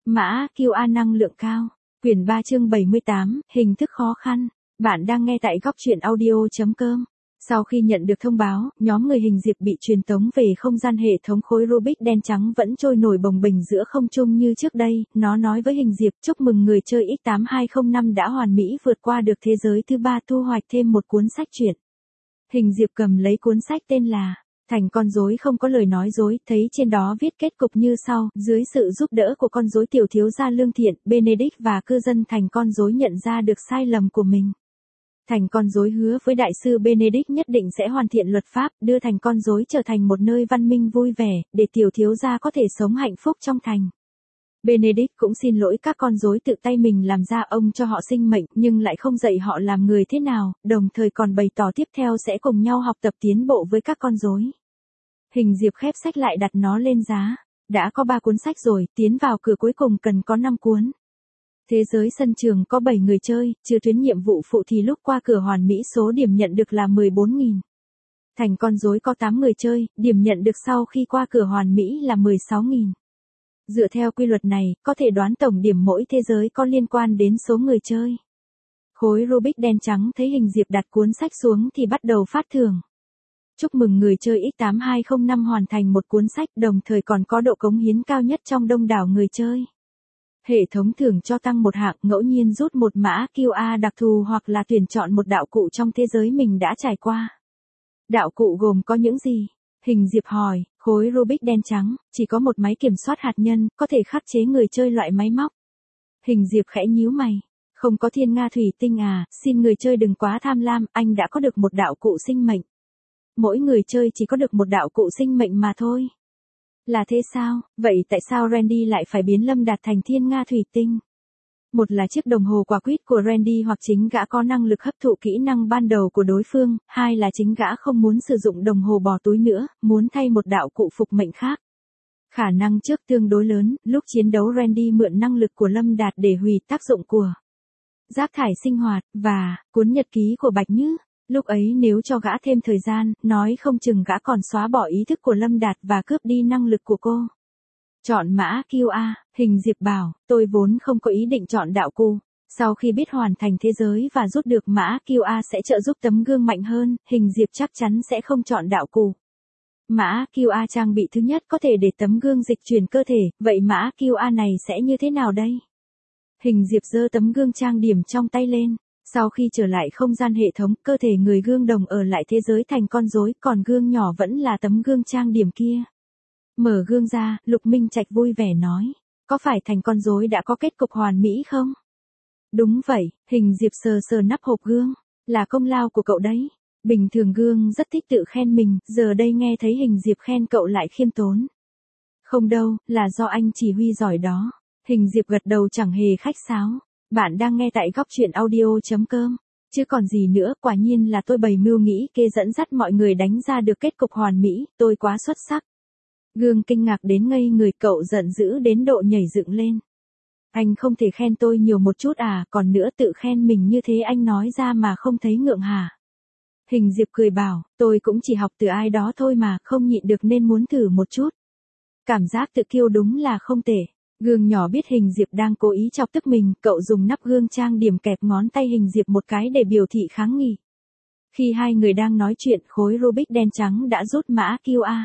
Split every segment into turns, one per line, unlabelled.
Mã QA năng lượng cao. Quyển 3 chương 78, hình thức khó khăn. Bạn đang nghe tại góc truyện audio.com. Sau khi nhận được thông báo, nhóm người hình diệp bị truyền tống về không gian hệ thống khối Rubik đen trắng vẫn trôi nổi bồng bềnh giữa không trung như trước đây, nó nói với hình diệp chúc mừng người chơi X8205 đã hoàn mỹ vượt qua được thế giới thứ 3 thu hoạch thêm một cuốn sách truyện. Hình diệp cầm lấy cuốn sách tên là Thành con rối không có lời nói dối, thấy trên đó viết kết cục như sau, dưới sự giúp đỡ của con rối tiểu thiếu gia lương thiện, Benedict và cư dân thành con rối nhận ra được sai lầm của mình. Thành con rối hứa với đại sư Benedict nhất định sẽ hoàn thiện luật pháp, đưa thành con rối trở thành một nơi văn minh vui vẻ, để tiểu thiếu gia có thể sống hạnh phúc trong thành. Benedict cũng xin lỗi các con rối tự tay mình làm ra ông cho họ sinh mệnh, nhưng lại không dạy họ làm người thế nào, đồng thời còn bày tỏ tiếp theo sẽ cùng nhau học tập tiến bộ với các con rối. Hình diệp khép sách lại đặt nó lên giá. Đã có 3 cuốn sách rồi, tiến vào cửa cuối cùng cần có 5 cuốn. Thế giới sân trường có 7 người chơi, chưa tuyến nhiệm vụ phụ thì lúc qua cửa hoàn mỹ số điểm nhận được là 14.000. Thành con rối có 8 người chơi, điểm nhận được sau khi qua cửa hoàn mỹ là 16.000. Dựa theo quy luật này, có thể đoán tổng điểm mỗi thế giới có liên quan đến số người chơi. Khối Rubik đen trắng thấy hình diệp đặt cuốn sách xuống thì bắt đầu phát thưởng. Chúc mừng người chơi X8205 hoàn thành một cuốn sách, đồng thời còn có độ cống hiến cao nhất trong đông đảo người chơi. Hệ thống thưởng cho tăng một hạng, ngẫu nhiên rút một mã QA đặc thù hoặc là tuyển chọn một đạo cụ trong thế giới mình đã trải qua. Đạo cụ gồm có những gì? Hình diệp hỏi, khối Rubik đen trắng, chỉ có một máy kiểm soát hạt nhân, có thể khắc chế người chơi loại máy móc. Hình diệp khẽ nhíu mày. Không có thiên nga thủy tinh à, xin người chơi đừng quá tham lam, anh đã có được một đạo cụ sinh mệnh. Mỗi người chơi chỉ có được một đạo cụ sinh mệnh mà thôi. Là thế sao? Vậy tại sao Randy lại phải biến Lâm Đạt thành thiên nga thủy tinh? Một là chiếc đồng hồ quả quýt của Randy hoặc chính gã có năng lực hấp thụ kỹ năng ban đầu của đối phương, hai là chính gã không muốn sử dụng đồng hồ bỏ túi nữa, muốn thay một đạo cụ phục mệnh khác. Khả năng trước tương đối lớn, lúc chiến đấu Randy mượn năng lực của Lâm Đạt để hủy tác dụng của rác thải sinh hoạt, và cuốn nhật ký của Bạch Như. Lúc ấy nếu cho gã thêm thời gian, nói không chừng gã còn xóa bỏ ý thức của Lâm Đạt và cướp đi năng lực của cô. Chọn mã QA, hình diệp bảo, tôi vốn không có ý định chọn đạo cụ. Sau khi biết hoàn thành thế giới và rút được mã QA sẽ trợ giúp tấm gương mạnh hơn, hình diệp chắc chắn sẽ không chọn đạo cụ. Mã QA trang bị thứ nhất có thể để tấm gương dịch chuyển cơ thể, vậy mã QA này sẽ như thế nào đây? Hình diệp giơ tấm gương trang điểm trong tay lên. Sau khi trở lại không gian hệ thống, cơ thể người gương đồng ở lại thế giới thành con rối, còn gương nhỏ vẫn là tấm gương trang điểm kia. Mở gương ra, Lục Minh Trạch vui vẻ nói, có phải thành con rối đã có kết cục hoàn mỹ không? Đúng vậy, hình diệp sờ sờ nắp hộp gương, là công lao của cậu đấy. Bình thường gương rất thích tự khen mình, giờ đây nghe thấy hình diệp khen cậu lại khiêm tốn. Không đâu, là do anh chỉ huy giỏi đó. Hình diệp gật đầu chẳng hề khách sáo. Bạn đang nghe tại góc truyện audio.com. Chứ còn gì nữa, quả nhiên là tôi bày mưu nghĩ kê dẫn dắt mọi người đánh ra được kết cục hoàn mỹ, tôi quá xuất sắc. Gương kinh ngạc đến ngây người, cậu giận dữ đến độ nhảy dựng lên. Anh không thể khen tôi nhiều một chút à, còn nữa tự khen mình như thế anh nói ra mà không thấy ngượng hả? Hình diệp cười bảo, tôi cũng chỉ học từ ai đó thôi mà, không nhịn được nên muốn thử một chút. Cảm giác tự kiêu đúng là không tệ. Gương nhỏ biết hình diệp đang cố ý chọc tức mình, cậu dùng nắp gương trang điểm kẹp ngón tay hình diệp một cái để biểu thị kháng nghị. Khi hai người đang nói chuyện, khối Rubik đen trắng đã rút mã QA.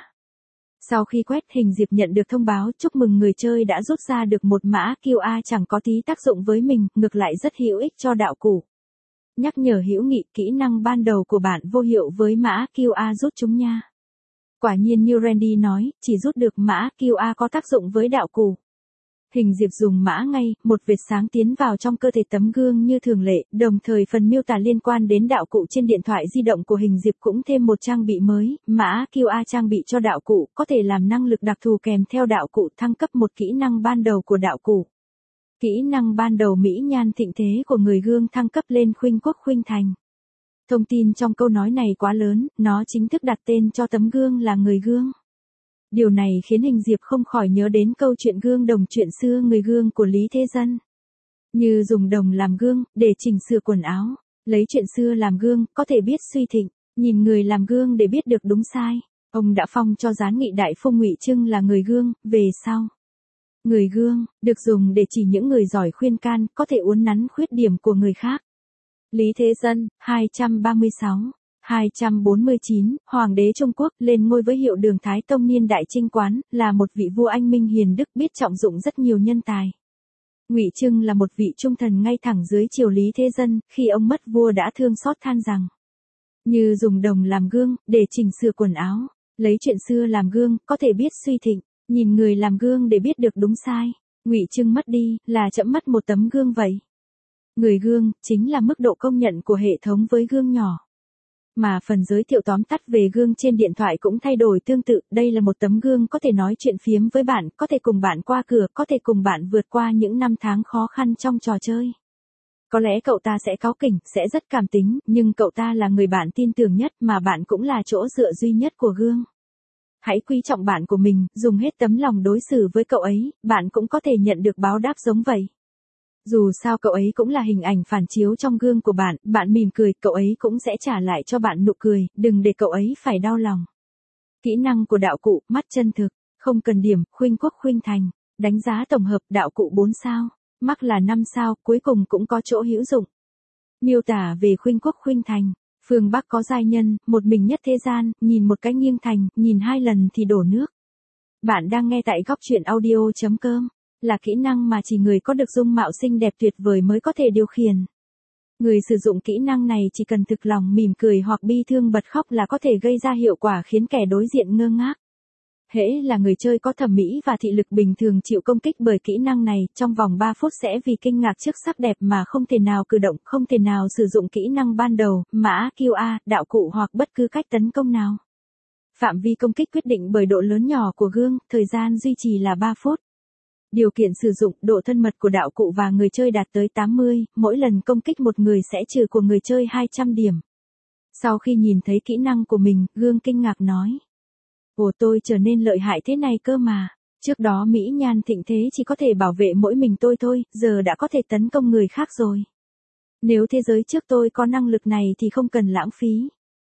Sau khi quét, hình diệp nhận được thông báo chúc mừng người chơi đã rút ra được một mã QA chẳng có tí tác dụng với mình, ngược lại rất hữu ích cho đạo cụ. Nhắc nhở hữu nghị, kỹ năng ban đầu của bạn vô hiệu với mã QA rút chúng nha. Quả nhiên như Randy nói, chỉ rút được mã QA có tác dụng với đạo cụ. Hình diệp dùng mã ngay, một vệt sáng tiến vào trong cơ thể tấm gương như thường lệ, đồng thời phần miêu tả liên quan đến đạo cụ trên điện thoại di động của hình diệp cũng thêm một trang bị mới, mã QA trang bị cho đạo cụ, có thể làm năng lực đặc thù kèm theo đạo cụ thăng cấp một kỹ năng ban đầu của đạo cụ. Kỹ năng ban đầu mỹ nhan thịnh thế của người gương thăng cấp lên khuynh quốc khuynh thành. Thông tin trong câu nói này quá lớn, nó chính thức đặt tên cho tấm gương là người gương. Điều này khiến hình diệp không khỏi nhớ đến câu chuyện gương đồng chuyện xưa người gương của Lý Thế Dân. Như dùng đồng làm gương, để chỉnh sửa quần áo, lấy chuyện xưa làm gương, có thể biết suy thịnh, nhìn người làm gương để biết được đúng sai. Ông đã phong cho Gián Nghị Đại Phu Ngụy Trưng là người gương, về sau Người gương, được dùng để chỉ những người giỏi khuyên can, có thể uốn nắn khuyết điểm của người khác. Lý Thế Dân, 236. 249, Hoàng đế Trung Quốc, lên ngôi với hiệu Đường Thái Tông niên đại Trinh Quán, là một vị vua anh minh hiền đức biết trọng dụng rất nhiều nhân tài. Ngụy Trưng là một vị trung thần ngay thẳng dưới triều Lý Thế Dân, khi ông mất vua đã thương xót than rằng: như dùng đồng làm gương, để chỉnh sửa quần áo, lấy chuyện xưa làm gương, có thể biết suy thịnh, nhìn người làm gương để biết được đúng sai. Ngụy Trưng mất đi, là trẫm mất một tấm gương vậy. Người gương, chính là mức độ công nhận của hệ thống với gương nhỏ. Mà phần giới thiệu tóm tắt về gương trên điện thoại cũng thay đổi tương tự, đây là một tấm gương có thể nói chuyện phiếm với bạn, có thể cùng bạn qua cửa, có thể cùng bạn vượt qua những năm tháng khó khăn trong trò chơi. Có lẽ cậu ta sẽ cáu kỉnh, sẽ rất cảm tính, nhưng cậu ta là người bạn tin tưởng nhất mà bạn cũng là chỗ dựa duy nhất của gương. Hãy quý trọng bạn của mình, dùng hết tấm lòng đối xử với cậu ấy, bạn cũng có thể nhận được báo đáp giống vậy. Dù sao cậu ấy cũng là hình ảnh phản chiếu trong gương của bạn, bạn mỉm cười, cậu ấy cũng sẽ trả lại cho bạn nụ cười, đừng để cậu ấy phải đau lòng. Kỹ năng của đạo cụ, mắt chân thực, không cần điểm, khuynh quốc khuynh thành, đánh giá tổng hợp, đạo cụ 4 sao, mắc là 5 sao, cuối cùng cũng có chỗ hữu dụng. Miêu tả về khuynh quốc khuynh thành, phương Bắc có giai nhân, một mình nhất thế gian, nhìn một cái nghiêng thành, nhìn 2 lần thì đổ nước. Bạn đang nghe tại góc truyện audio.com. Là kỹ năng mà chỉ người có được dung mạo xinh đẹp tuyệt vời mới có thể điều khiển. Người sử dụng kỹ năng này chỉ cần thực lòng mỉm cười hoặc bi thương bật khóc là có thể gây ra hiệu quả khiến kẻ đối diện ngơ ngác. Hễ là người chơi có thẩm mỹ và thị lực bình thường chịu công kích bởi kỹ năng này, trong vòng 3 phút sẽ vì kinh ngạc trước sắc đẹp mà không thể nào cử động, không thể nào sử dụng kỹ năng ban đầu, mã QA, đạo cụ hoặc bất cứ cách tấn công nào. Phạm vi công kích quyết định bởi độ lớn nhỏ của gương, thời gian duy trì là 3 phút. Điều kiện sử dụng, độ thân mật của đạo cụ và người chơi đạt tới 80, mỗi lần công kích một người sẽ trừ của người chơi 200 điểm. Sau khi nhìn thấy kỹ năng của mình, gương kinh ngạc nói: ồ, tôi trở nên lợi hại thế này cơ mà. Trước đó mỹ nhan thịnh thế chỉ có thể bảo vệ mỗi mình tôi thôi, giờ đã có thể tấn công người khác rồi. Nếu thế giới trước tôi có năng lực này thì không cần lãng phí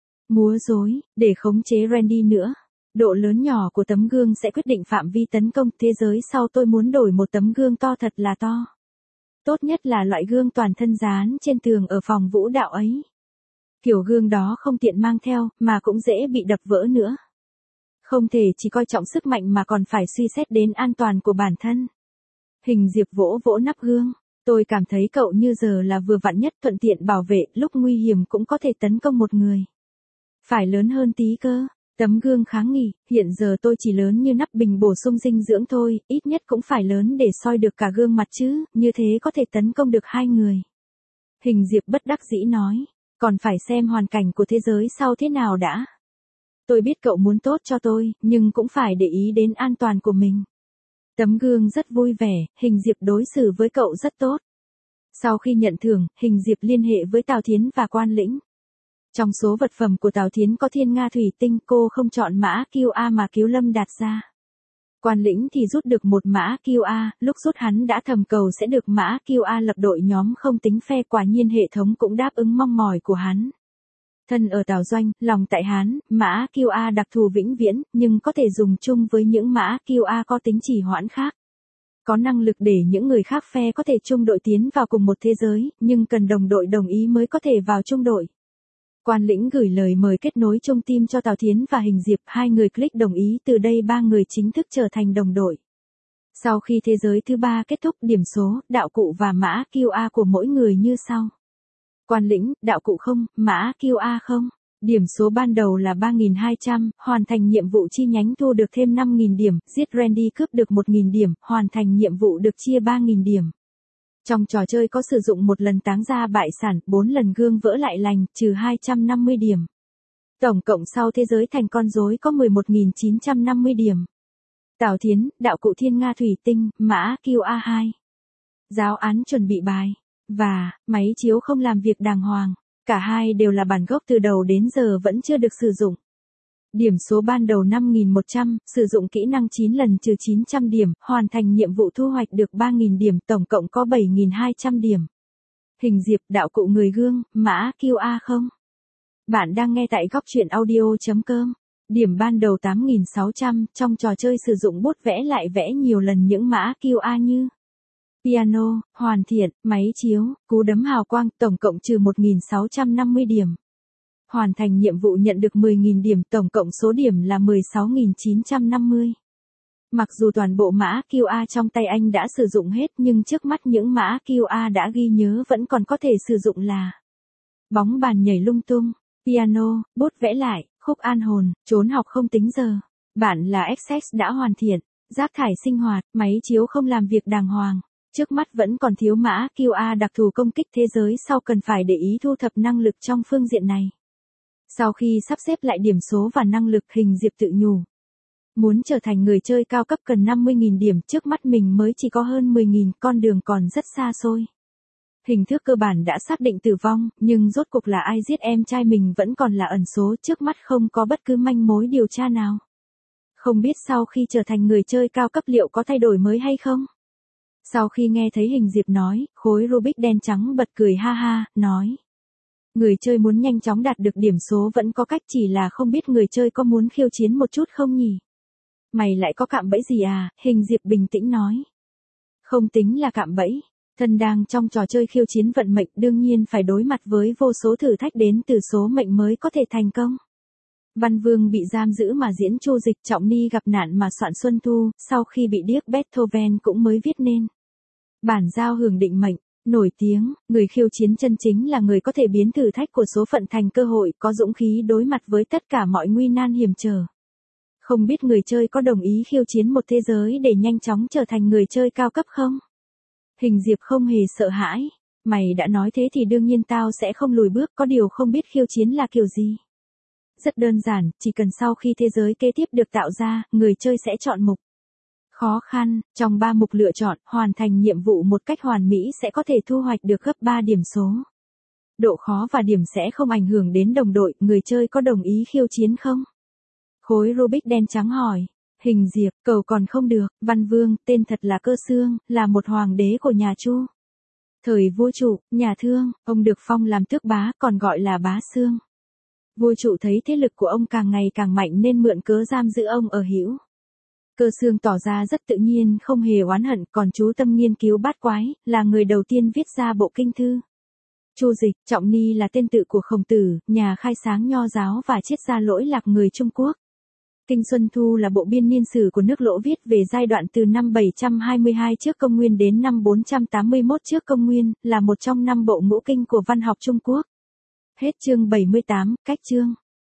múa rối để khống chế Randy nữa. Độ lớn nhỏ của tấm gương sẽ quyết định phạm vi tấn công, thế giới sau tôi muốn đổi một tấm gương to thật là to. Tốt nhất là loại gương toàn thân dán trên tường ở phòng vũ đạo ấy. Kiểu gương đó không tiện mang theo, mà cũng dễ bị đập vỡ nữa. Không thể chỉ coi trọng sức mạnh mà còn phải suy xét đến an toàn của bản thân. Hình Diệp vỗ vỗ nắp gương. Tôi cảm thấy cậu như giờ là vừa vặn nhất, thuận tiện bảo vệ, lúc nguy hiểm cũng có thể tấn công một người. Phải lớn hơn tí cơ. Tấm gương kháng nghị, hiện giờ tôi chỉ lớn như nắp bình bổ sung dinh dưỡng thôi, ít nhất cũng phải lớn để soi được cả gương mặt chứ, như thế có thể tấn công được 2 người. Hình Diệp bất đắc dĩ nói, còn phải xem hoàn cảnh của thế giới sau thế nào đã. Tôi biết cậu muốn tốt cho tôi, nhưng cũng phải để ý đến an toàn của mình. Tấm gương rất vui vẻ, Hình Diệp đối xử với cậu rất tốt. Sau khi nhận thưởng, Hình Diệp liên hệ với Tào Thiến và Quan Lĩnh. Trong số vật phẩm của Tào Thiến có thiên nga thủy tinh, cô không chọn mã QA mà Kiếu Lâm đặt ra. Quan Lĩnh thì rút được một mã QA, lúc rút hắn đã thầm cầu sẽ được mã QA lập đội nhóm không tính phe, quả nhiên hệ thống cũng đáp ứng mong mỏi của hắn. Thân ở Tào Doanh, lòng tại Hán, mã QA đặc thù vĩnh viễn, nhưng có thể dùng chung với những mã QA có tính trì hoãn khác. Có năng lực để những người khác phe có thể chung đội tiến vào cùng một thế giới, nhưng cần đồng đội đồng ý mới có thể vào chung đội. Quan Lĩnh gửi lời mời kết nối chung team cho Tào Thiến và Hình Diệp, 2 người click đồng ý, từ đây 3 người chính thức trở thành đồng đội. Sau khi thế giới thứ 3 kết thúc, điểm số, đạo cụ và mã QA của mỗi người như sau. Quan Lĩnh, đạo cụ 0, mã QA 0. Điểm số ban đầu là 3.200, hoàn thành nhiệm vụ chi nhánh thu được thêm 5.000 điểm, giết Randy cướp được 1.000 điểm, hoàn thành nhiệm vụ được chia 3.000 điểm. Trong trò chơi có sử dụng một lần táng ra bại sản, 4 lần gương vỡ lại lành, trừ 250 điểm. Tổng cộng sau thế giới thành con rối có 11.950 điểm. Tào Thiến, đạo cụ thiên nga thủy tinh, mã QA2. Giáo án chuẩn bị bài. Và, máy chiếu không làm việc đàng hoàng. Cả hai đều là bản gốc từ đầu đến giờ vẫn chưa được sử dụng. Điểm số ban đầu 5.100, sử dụng kỹ năng 9 lần trừ 900 điểm, hoàn thành nhiệm vụ thu hoạch được 3.000 điểm, tổng cộng có 7.200 điểm. Hình Diệp, đạo cụ người gương, mã QA 0. Bạn đang nghe tại góc truyện audio.com. Điểm ban đầu 8.600, trong trò chơi sử dụng bút vẽ lại vẽ nhiều lần những mã QA như piano, hoàn thiện, máy chiếu, cú đấm hào quang, tổng cộng trừ 1.650 điểm. Hoàn thành nhiệm vụ nhận được 10.000 điểm, tổng cộng số điểm là 16.950. Mặc dù toàn bộ mã QA trong tay anh đã sử dụng hết nhưng trước mắt những mã QA đã ghi nhớ vẫn còn có thể sử dụng là bóng bàn nhảy lung tung, piano, bút vẽ lại, khúc an hồn, trốn học không tính giờ. Bạn là XX đã hoàn thiện, rác thải sinh hoạt, máy chiếu không làm việc đàng hoàng. Trước mắt vẫn còn thiếu mã QA đặc thù công kích thế giới sau cần phải để ý thu thập năng lực trong phương diện này. Sau khi sắp xếp lại điểm số và năng lực, Hình Diệp tự nhủ. Muốn trở thành người chơi cao cấp cần 50.000 điểm, trước mắt mình mới chỉ có hơn 10.000, con đường còn rất xa xôi. Hình thức cơ bản đã xác định tử vong, nhưng rốt cuộc là ai giết em trai mình vẫn còn là ẩn số, trước mắt không có bất cứ manh mối điều tra nào. Không biết sau khi trở thành người chơi cao cấp liệu có thay đổi mới hay không? Sau khi nghe thấy Hình Diệp nói, khối Rubik đen trắng bật cười ha ha, nói. Người chơi muốn nhanh chóng đạt được điểm số vẫn có cách, chỉ là không biết người chơi có muốn khiêu chiến một chút không nhỉ? Mày lại có cạm bẫy gì à? Hình Diệp bình tĩnh nói. Không tính là cạm bẫy. Thân đang trong trò chơi khiêu chiến vận mệnh, đương nhiên phải đối mặt với vô số thử thách đến từ số mệnh mới có thể thành công. Văn Vương bị giam giữ mà diễn Chu Dịch, Trọng Ni gặp nạn mà soạn Xuân Thu, sau khi bị điếc Beethoven cũng mới viết nên bản giao hưởng định mệnh. Nổi tiếng, người khiêu chiến chân chính là người có thể biến thử thách của số phận thành cơ hội, có dũng khí đối mặt với tất cả mọi nguy nan hiểm trở. Không biết người chơi có đồng ý khiêu chiến một thế giới để nhanh chóng trở thành người chơi cao cấp không? Hình Diệp không hề sợ hãi. Mày đã nói thế thì đương nhiên tao sẽ không lùi bước, có điều không biết khiêu chiến là kiểu gì. Rất đơn giản, chỉ cần sau khi thế giới kế tiếp được tạo ra, người chơi sẽ chọn mục khó khăn, trong 3 mục lựa chọn, hoàn thành nhiệm vụ một cách hoàn mỹ sẽ có thể thu hoạch được gấp 3 điểm số. Độ khó và điểm sẽ không ảnh hưởng đến đồng đội, người chơi có đồng ý khiêu chiến không? Khối Rubik đen trắng hỏi. Hình Diệp, cầu còn không được. Văn Vương, tên thật là Cơ Xương, là một hoàng đế của nhà Chu. Thời vua Trụ, nhà Thương, ông được phong làm tước bá, còn gọi là Bá Xương. Vua Trụ thấy thế lực của ông càng ngày càng mạnh nên mượn cớ giam giữ ông ở hữu. Cơ Xương tỏ ra rất tự nhiên, không hề oán hận, còn chú tâm nghiên cứu bát quái, là người đầu tiên viết ra bộ kinh thư. Chu Dịch, Trọng Ni là tên tự của Khổng Tử, nhà khai sáng nho giáo và triết gia lỗi lạc người Trung Quốc. Kinh Xuân Thu là bộ biên niên sử của nước Lỗ viết về giai đoạn từ năm 722 trước công nguyên đến năm 481 trước công nguyên, là một trong 5 bộ ngũ kinh của văn học Trung Quốc. Hết chương 78, cách chương.